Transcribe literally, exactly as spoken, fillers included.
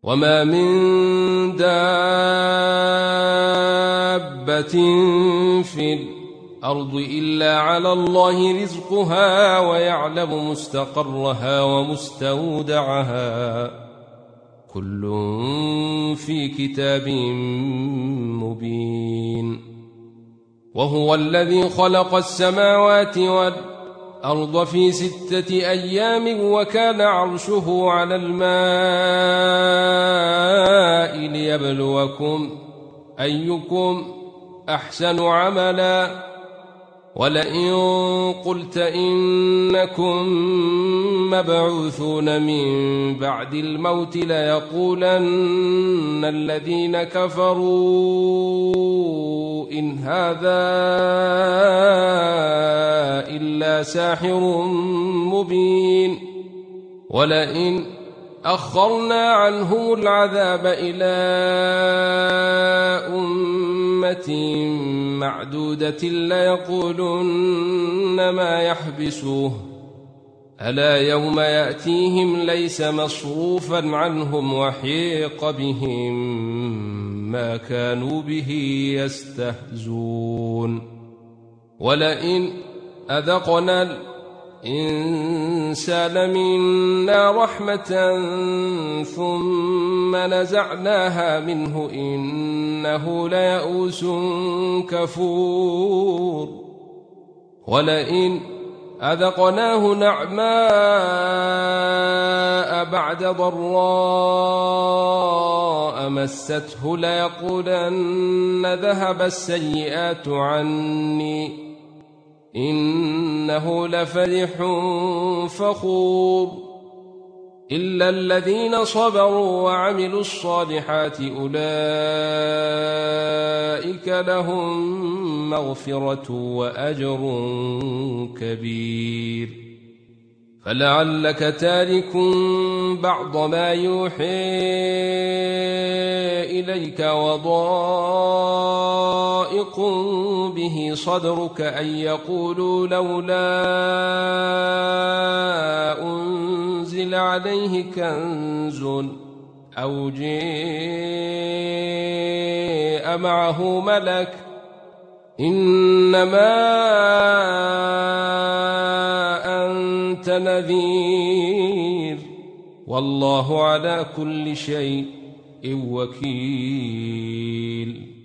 وما من دابة في الأرض إلا على الله رزقها ويعلم مستقرها ومستودعها كل في كتاب مبين. وهو الذي خلق السماوات والأرض في ستة أيام وكان عرشه على الماء ليبلوكم أيكم أحسن عملا. ولئن قلت إنكم مبعوثون من بعد الموت ليقولن الذين كفروا إن هذا إلا ساحر مبين. ولئن أخرنا عنهم العذاب إلى أمة معدودة ليقولن ما يحبسوه ألا يوم يأتيهم ليس مصروفا عنهم وحيق بهم ما كانوا به يستهزون. ولئن أذقنا الإنسان منا رحمة ثم نزعناها منه إنه ليئوس كفور. ولئن أذقناه نعماء بعد ضراء مسته ليقولن ذهب السيئات عني إنه لفرح فخور. إلا الذين صبروا وعملوا الصالحات أولئك لهم مغفرة وأجر كبير. فلعلك تارك بعض ما يوحي إليك وضائق به صدرك أن يقولوا لولا أنزل عليه كنز أو جاء معه ملك إنما أنت نذير والله على كل شيء وكيل.